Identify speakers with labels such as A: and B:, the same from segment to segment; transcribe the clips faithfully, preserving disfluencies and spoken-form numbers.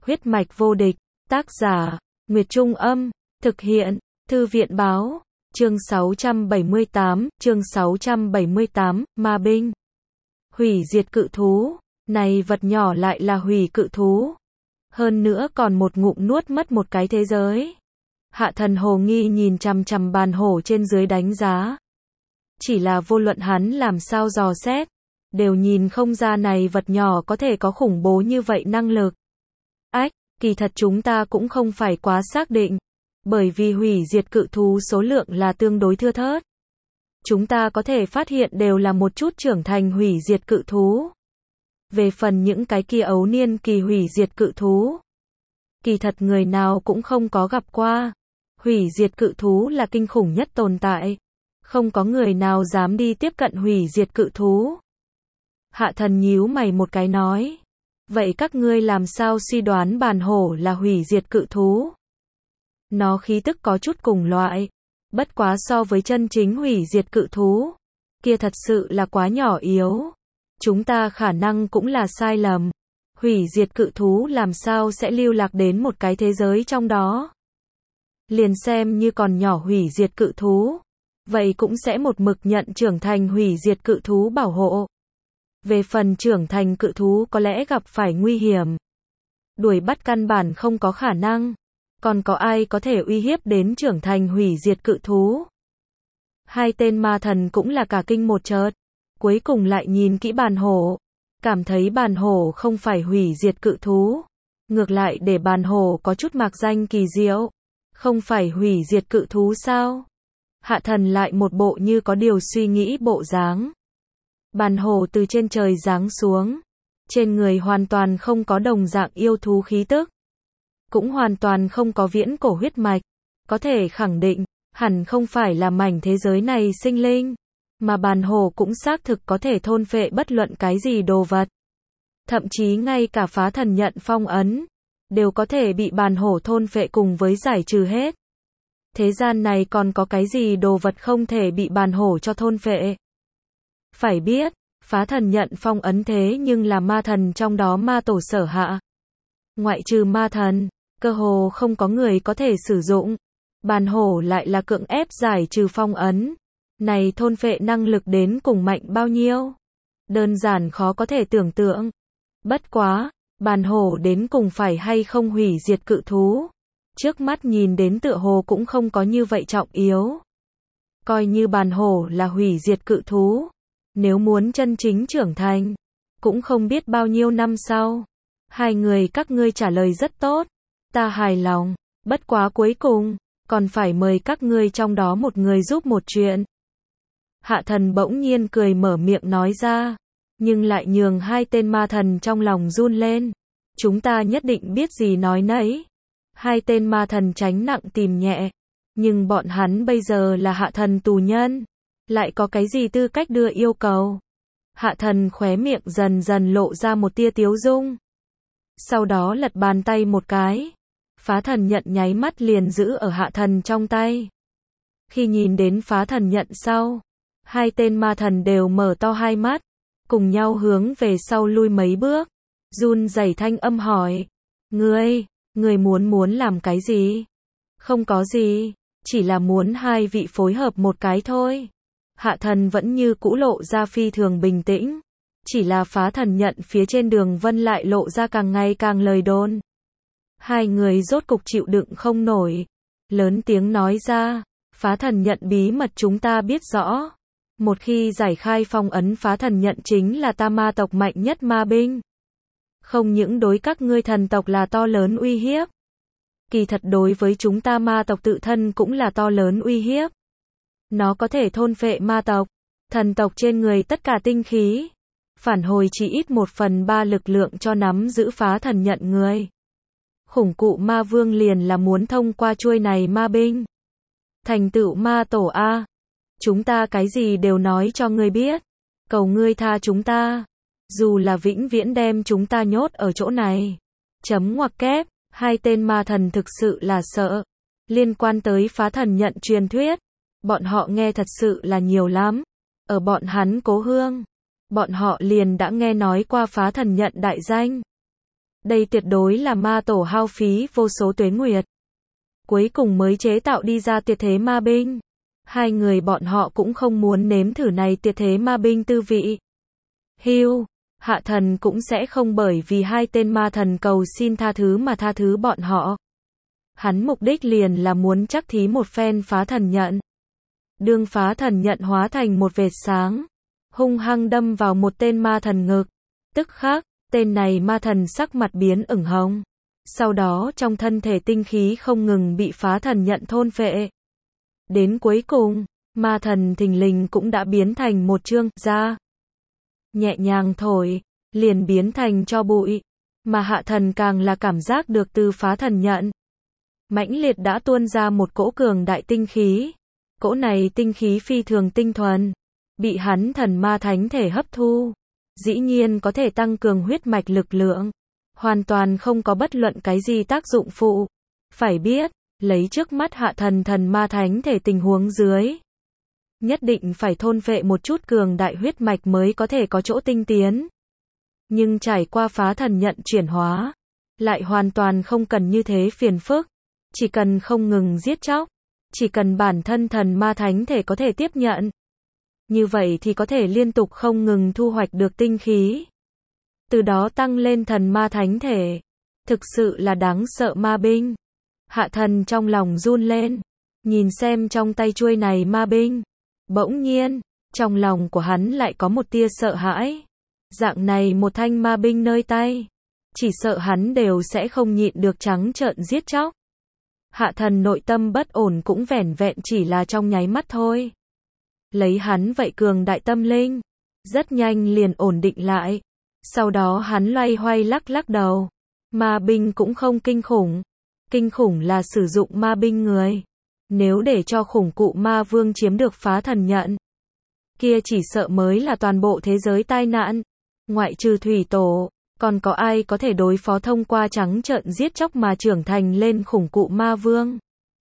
A: Huyết mạch vô địch, tác giả, Nguyệt Trung Âm, thực hiện, Thư viện Báo, chương sáu trăm bảy mươi tám, chương sáu trăm bảy mươi tám, Ma binh. Hủy diệt cự thú, này vật nhỏ lại là hủy cự thú. Hơn nữa còn một ngụm nuốt mất một cái thế giới. Hạ thần hồ nghi nhìn chằm chằm bàn hổ trên dưới đánh giá. Chỉ là vô luận hắn làm sao dò xét, đều nhìn không ra này vật nhỏ có thể có khủng bố như vậy năng lực. Ách, kỳ thật chúng ta cũng không phải quá xác định, bởi vì hủy diệt cự thú số lượng là tương đối thưa thớt. Chúng ta có thể phát hiện đều là một chút trưởng thành hủy diệt cự thú. Về phần những cái kia ấu niên kỳ hủy diệt cự thú, kỳ thật người nào cũng không có gặp qua. Hủy diệt cự thú là kinh khủng nhất tồn tại. Không có người nào dám đi tiếp cận hủy diệt cự thú. Hạ thần nhíu mày một cái nói. Vậy các ngươi làm sao suy đoán bàn hổ là hủy diệt cự thú? Nó khí tức có chút cùng loại. Bất quá so với chân chính hủy diệt cự thú, kia thật sự là quá nhỏ yếu. Chúng ta khả năng cũng là sai lầm. Hủy diệt cự thú làm sao sẽ lưu lạc đến một cái thế giới trong đó? Liền xem như còn nhỏ hủy diệt cự thú, vậy cũng sẽ một mực nhận trưởng thành hủy diệt cự thú bảo hộ. Về phần trưởng thành cự thú có lẽ gặp phải nguy hiểm, đuổi bắt căn bản không có khả năng. Còn có ai có thể uy hiếp đến trưởng thành hủy diệt cự thú? Hai tên ma thần cũng là cả kinh một chợt, cuối cùng lại nhìn kỹ bàn hổ, cảm thấy bàn hổ không phải hủy diệt cự thú, ngược lại để bàn hổ có chút mạc danh kỳ diệu. Không phải hủy diệt cự thú sao? Hạ thần lại một bộ như có điều suy nghĩ bộ dáng. Bàn hổ từ trên trời giáng xuống, trên người hoàn toàn không có đồng dạng yêu thú khí tức, cũng hoàn toàn không có viễn cổ huyết mạch, có thể khẳng định, hẳn không phải là mảnh thế giới này sinh linh, mà bàn hổ cũng xác thực có thể thôn phệ bất luận cái gì đồ vật. Thậm chí ngay cả phá thần nhận phong ấn, đều có thể bị bàn hổ thôn phệ cùng với giải trừ hết. Thế gian này còn có cái gì đồ vật không thể bị bàn hổ cho thôn phệ? Phải biết, phá thần nhận phong ấn thế nhưng là ma thần trong đó ma tổ sở hạ. Ngoại trừ ma thần, cơ hồ không có người có thể sử dụng. Bàn hổ lại là cưỡng ép giải trừ phong ấn. Này thôn phệ năng lực đến cùng mạnh bao nhiêu? Đơn giản khó có thể tưởng tượng. Bất quá, bàn hổ đến cùng phải hay không hủy diệt cự thú? Trước mắt nhìn đến tựa hồ cũng không có như vậy trọng yếu. Coi như bàn hổ là hủy diệt cự thú, nếu muốn chân chính trưởng thành, cũng không biết bao nhiêu năm sau. Hai người các ngươi trả lời rất tốt, ta hài lòng, bất quá cuối cùng, còn phải mời các ngươi trong đó một người giúp một chuyện. Hạ thần bỗng nhiên cười mở miệng nói ra, nhưng lại nhường hai tên ma thần trong lòng run lên. Chúng ta nhất định biết gì nói nấy. Hai tên ma thần tránh nặng tìm nhẹ, nhưng bọn hắn bây giờ là hạ thần tù nhân, lại có cái gì tư cách đưa yêu cầu? Hạ thần khóe miệng dần dần lộ ra một tia tiếu dung. Sau đó lật bàn tay một cái, phá thần nhận nháy mắt liền giữ ở hạ thần trong tay. Khi nhìn đến phá thần nhận sau, hai tên ma thần đều mở to hai mắt, cùng nhau hướng về sau lui mấy bước, run rẩy thanh âm hỏi, ngươi, ngươi muốn muốn làm cái gì? Không có gì, chỉ là muốn hai vị phối hợp một cái thôi. Hạ thần vẫn như cũ lộ ra phi thường bình tĩnh, chỉ là phá thần nhận phía trên đường vân lại lộ ra càng ngày càng lời đồn. Hai người rốt cục chịu đựng không nổi, lớn tiếng nói ra, phá thần nhận bí mật chúng ta biết rõ. Một khi giải khai phong ấn phá thần nhận chính là ta ma tộc mạnh nhất ma binh. Không những đối các ngươi thần tộc là to lớn uy hiếp, kỳ thật đối với chúng ta ma tộc tự thân cũng là to lớn uy hiếp. Nó có thể thôn phệ ma tộc, thần tộc trên người tất cả tinh khí, phản hồi chỉ ít một phần ba lực lượng cho nắm giữ phá thần nhận người. Khủng cụ ma vương liền là muốn thông qua chuôi này ma binh thành tựu ma tổ A. Chúng ta cái gì đều nói cho ngươi biết, cầu ngươi tha chúng ta, dù là vĩnh viễn đem chúng ta nhốt ở chỗ này. Chấm ngoặc kép, hai tên ma thần thực sự là sợ. Liên quan tới phá thần nhận truyền thuyết, bọn họ nghe thật sự là nhiều lắm. Ở bọn hắn cố hương, bọn họ liền đã nghe nói qua phá thần nhận đại danh. Đây tuyệt đối là ma tổ hao phí vô số tuế nguyệt. Cuối cùng mới chế tạo đi ra tuyệt thế ma binh. Hai người bọn họ cũng không muốn nếm thử này tuyệt thế ma binh tư vị. Hưu, Hạ Thần cũng sẽ không bởi vì hai tên ma thần cầu xin tha thứ mà tha thứ bọn họ. Hắn mục đích liền là muốn chắc thí một phen phá thần nhận. Đương phá thần nhận hóa thành một vệt sáng, hung hăng đâm vào một tên ma thần ngực. Tức khắc, tên này ma thần sắc mặt biến ửng hồng. Sau đó trong thân thể tinh khí không ngừng bị phá thần nhận thôn phệ. Đến cuối cùng, ma thần thình lình cũng đã biến thành một chương da. Nhẹ nhàng thổi, liền biến thành tro bụi. Mà Hạ Thần càng là cảm giác được từ phá thần nhận. Mãnh liệt đã tuôn ra một cỗ cường đại tinh khí. Cỗ này tinh khí phi thường tinh thuần. Bị hắn thần ma thánh thể hấp thu. Dĩ nhiên có thể tăng cường huyết mạch lực lượng. Hoàn toàn không có bất luận cái gì tác dụng phụ. Phải biết, lấy trước mắt Hạ Thần thần ma thánh thể tình huống dưới. Nhất định phải thôn phệ một chút cường đại huyết mạch mới có thể có chỗ tinh tiến. Nhưng trải qua phá thần nhận chuyển hóa, lại hoàn toàn không cần như thế phiền phức. Chỉ cần không ngừng giết chóc, chỉ cần bản thân thần ma thánh thể có thể tiếp nhận. Như vậy thì có thể liên tục không ngừng thu hoạch được tinh khí. Từ đó tăng lên thần ma thánh thể. Thực sự là đáng sợ ma binh. Hạ Thần trong lòng run lên. Nhìn xem trong tay chuôi này ma binh. Bỗng nhiên, trong lòng của hắn lại có một tia sợ hãi. Dạng này một thanh ma binh nơi tay. Chỉ sợ hắn đều sẽ không nhịn được trắng trợn giết chóc. Hạ Thần nội tâm bất ổn cũng vẻn vẹn chỉ là trong nháy mắt thôi. Lấy hắn vậy cường đại tâm linh. Rất nhanh liền ổn định lại. Sau đó hắn loay hoay lắc lắc đầu. Ma binh cũng không kinh khủng. Kinh khủng là sử dụng ma binh người. Nếu để cho khủng cụ ma vương chiếm được phá thần nhận. Kia chỉ sợ mới là toàn bộ thế giới tai nạn. Ngoại trừ thủy tổ. Còn có ai có thể đối phó thông qua trắng trợn giết chóc mà trưởng thành lên khủng cụ ma vương.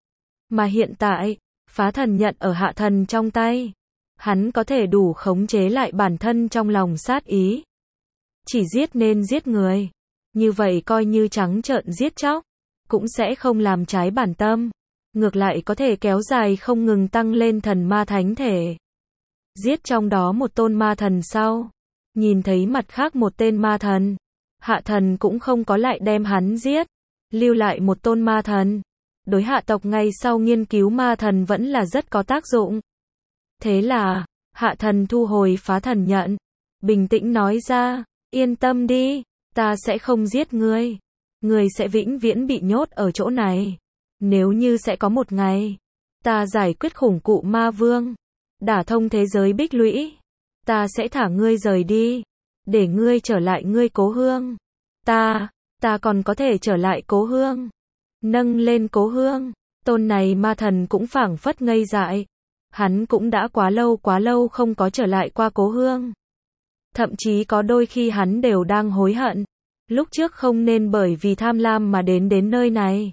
A: Mà hiện tại, phá thần nhận ở Hạ Thần trong tay. Hắn có thể đủ khống chế lại bản thân trong lòng sát ý. Chỉ giết nên giết người. Như vậy coi như trắng trợn giết chóc. Cũng sẽ không làm trái bản tâm. Ngược lại có thể kéo dài không ngừng tăng lên thần ma thánh thể. Giết trong đó một tôn ma thần sau. Nhìn thấy mặt khác một tên ma thần. Hạ Thần cũng không có lại đem hắn giết. Lưu lại một tôn ma thần. Đối hạ tộc ngay sau nghiên cứu ma thần vẫn là rất có tác dụng. Thế là, Hạ Thần thu hồi phá thần nhận. Bình tĩnh nói ra, yên tâm đi, ta sẽ không giết ngươi. Ngươi sẽ vĩnh viễn bị nhốt ở chỗ này. Nếu như sẽ có một ngày, ta giải quyết khủng cụ ma vương, đả thông thế giới bích lũy, ta sẽ thả ngươi rời đi, để ngươi trở lại ngươi cố hương. Ta, ta còn có thể trở lại cố hương. Nâng lên cố hương, tôn này ma thần cũng phảng phất ngây dại. Hắn cũng đã quá lâu quá lâu không có trở lại qua cố hương. Thậm chí có đôi khi hắn đều đang hối hận. Lúc trước không nên bởi vì tham lam mà đến đến nơi này.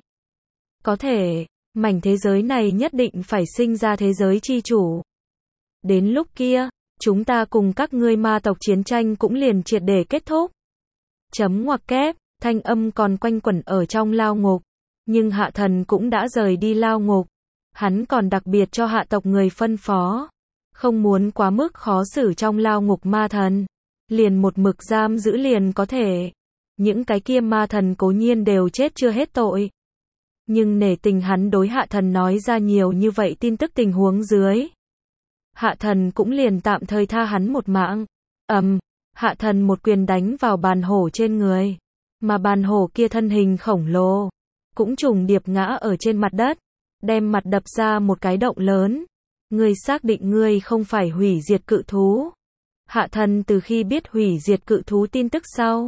A: Có thể, mảnh thế giới này nhất định phải sinh ra thế giới chi chủ. Đến lúc kia, chúng ta cùng các ngươi ma tộc chiến tranh cũng liền triệt để kết thúc. Chấm ngoặc kép, thanh âm còn quanh quẩn ở trong lao ngục. Nhưng Hạ Thần cũng đã rời đi lao ngục. Hắn còn đặc biệt cho hạ tộc người phân phó. Không muốn quá mức khó xử trong lao ngục ma thần. Liền một mực giam giữ liền có thể. Những cái kia ma thần cố nhiên đều chết chưa hết tội. Nhưng nể tình hắn đối Hạ Thần nói ra nhiều như vậy tin tức tình huống dưới. Hạ Thần cũng liền tạm thời tha hắn một mạng. Ầm, um, Hạ Thần một quyền đánh vào bàn hổ trên người. Mà bàn hổ kia thân hình khổng lồ. Cũng trùng điệp ngã ở trên mặt đất. Đem mặt đập ra một cái động lớn. Ngươi xác định ngươi không phải hủy diệt cự thú. Hạ Thần từ khi biết hủy diệt cự thú tin tức sau.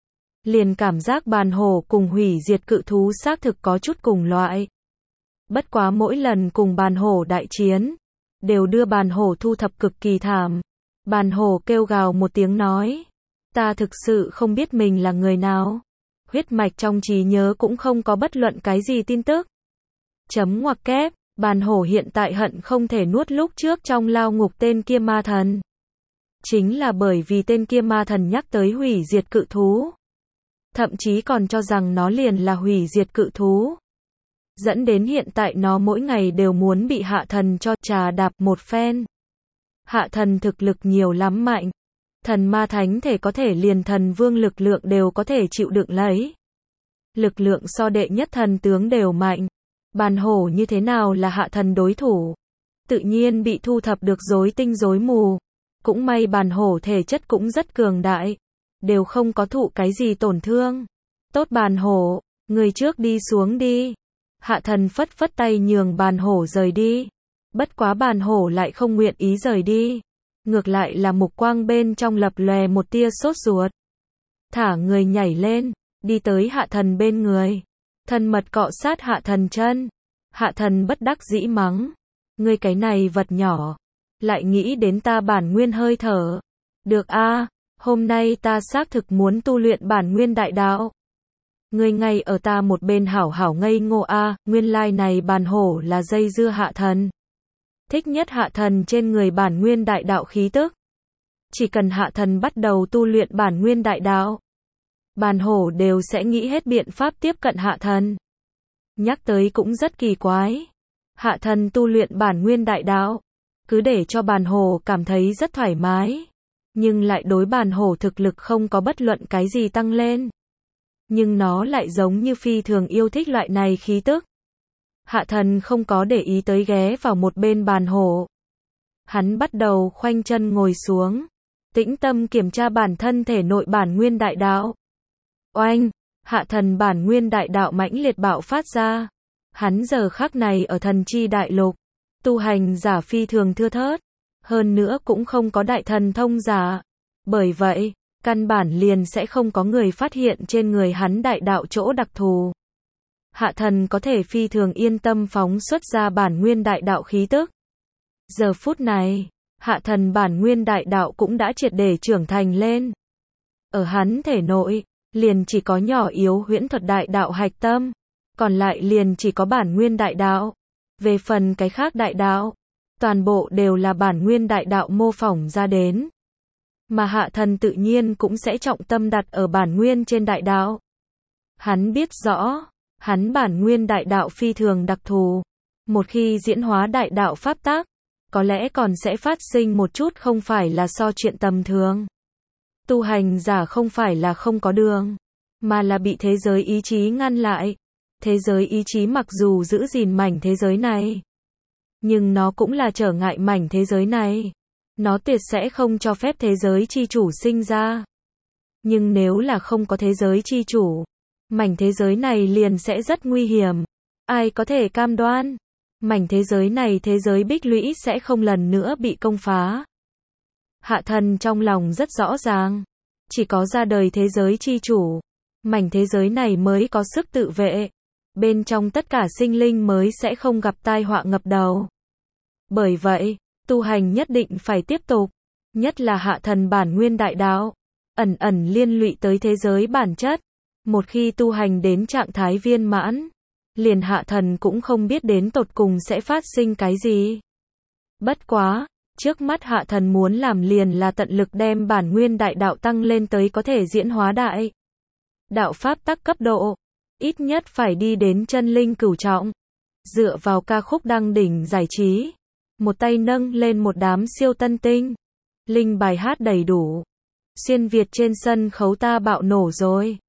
A: Liền cảm giác bàn hổ cùng hủy diệt cự thú xác thực có chút cùng loại. Bất quá mỗi lần cùng bàn hổ đại chiến. Đều đưa bàn hổ thu thập cực kỳ thảm. Bàn hổ kêu gào một tiếng nói. Ta thực sự không biết mình là người nào. Huyết mạch trong trí nhớ cũng không có bất luận cái gì tin tức. Chấm ngoặc kép, bàn hổ hiện tại hận không thể nuốt lúc trước trong lao ngục tên kia ma thần. Chính là bởi vì tên kia ma thần nhắc tới hủy diệt cự thú. thậm chí còn cho rằng nó liền là hủy diệt cự thú. Dẫn đến hiện tại nó mỗi ngày đều muốn bị hạ thần cho trà đạp một phen. Hạ thần thực lực nhiều lắm mạnh. Thần ma thánh thể có thể liền thần vương lực lượng đều có thể chịu đựng lấy. Lực lượng so đệ nhất thần tướng đều mạnh. Bàn hổ như thế nào là hạ thần đối thủ? Tự nhiên bị thu thập được rối tinh rối mù. Cũng may bàn hổ thể chất cũng rất cường đại. Đều không có thụ cái gì tổn thương. Tốt bàn hổ, người trước đi xuống đi. Hạ thần phất phất tay nhường bàn hổ rời đi. Bất quá bàn hổ lại không nguyện ý rời đi. Ngược lại là mục quang bên trong lập lòe một tia sốt ruột. Thả người nhảy lên, đi tới hạ thần bên người. Thân mật cọ sát hạ thần chân. Hạ thần bất đắc dĩ mắng. Ngươi cái này vật nhỏ. Lại nghĩ đến ta bản nguyên hơi thở. Được a, hôm nay ta xác thực muốn tu luyện bản nguyên đại đạo. Ngươi ngay ở ta một bên hảo hảo ngây ngô a, nguyên lai này bàn hổ là dây dưa hạ thần. Thích nhất hạ thần trên người bản nguyên đại đạo khí tức. Chỉ cần hạ thần bắt đầu tu luyện bản nguyên đại đạo, bàn hổ đều sẽ nghĩ hết biện pháp tiếp cận hạ thần. Nhắc tới cũng rất kỳ quái. Hạ thần tu luyện bản nguyên đại đạo, cứ để cho bàn hổ cảm thấy rất thoải mái. Nhưng lại đối bàn hổ thực lực không có bất luận cái gì tăng lên. Nhưng nó lại giống như phi thường yêu thích loại này khí tức. Hạ thần không có để ý tới ghé vào một bên bàn hổ. Hắn bắt đầu khoanh chân ngồi xuống. Tĩnh tâm kiểm tra bản thân thể nội bản nguyên đại đạo. Oanh, hạ thần bản nguyên đại đạo mãnh liệt bạo phát ra. Hắn giờ khắc này ở thần chi đại lục. Tu hành giả phi thường thưa thớt. Hơn nữa cũng không có đại thần thông giả. Bởi vậy, căn bản liền sẽ không có người phát hiện trên người hắn đại đạo chỗ đặc thù. Hạ thần có thể phi thường yên tâm phóng xuất ra bản nguyên đại đạo khí tức. Giờ phút này, hạ thần bản nguyên đại đạo cũng đã triệt để trưởng thành lên. Ở hắn thể nội, liền chỉ có nhỏ yếu huyễn thuật đại đạo hạch tâm, còn lại liền chỉ có bản nguyên đại đạo. Về phần cái khác đại đạo, toàn bộ đều là bản nguyên đại đạo mô phỏng ra đến. Mà hạ thần tự nhiên cũng sẽ trọng tâm đặt ở bản nguyên trên đại đạo. Hắn biết rõ, hắn bản nguyên đại đạo phi thường đặc thù. Một khi diễn hóa đại đạo pháp tác, có lẽ còn sẽ phát sinh một chút không phải là so chuyện tầm thường. Tu hành giả không phải là không có đường, mà là bị thế giới ý chí ngăn lại. Thế giới ý chí mặc dù giữ gìn mảnh thế giới này, nhưng nó cũng là trở ngại mảnh thế giới này. Nó tuyệt sẽ không cho phép thế giới chi chủ sinh ra. Nhưng nếu là không có thế giới chi chủ, mảnh thế giới này liền sẽ rất nguy hiểm. Ai có thể cam đoan? Mảnh thế giới này thế giới bích lũy sẽ không lần nữa bị công phá. Hạ thần trong lòng rất rõ ràng. Chỉ có ra đời thế giới chi chủ, mảnh thế giới này mới có sức tự vệ. Bên trong tất cả sinh linh mới sẽ không gặp tai họa ngập đầu. Bởi vậy, tu hành nhất định phải tiếp tục. Nhất là hạ thần bản nguyên đại đạo, ẩn ẩn liên lụy tới thế giới bản chất. Một khi tu hành đến trạng thái viên mãn, liền hạ thần cũng không biết đến tột cùng sẽ phát sinh cái gì. Bất quá, trước mắt hạ thần muốn làm liền là tận lực đem bản nguyên đại đạo tăng lên tới có thể diễn hóa đại đạo pháp tắc cấp độ, ít nhất phải đi đến chân linh cửu trọng. Dựa vào ca khúc đăng đỉnh giải trí, một tay nâng lên một đám siêu tân tinh, linh bài hát đầy đủ. Xuyên Việt trên sân khấu ta bạo nổ rồi.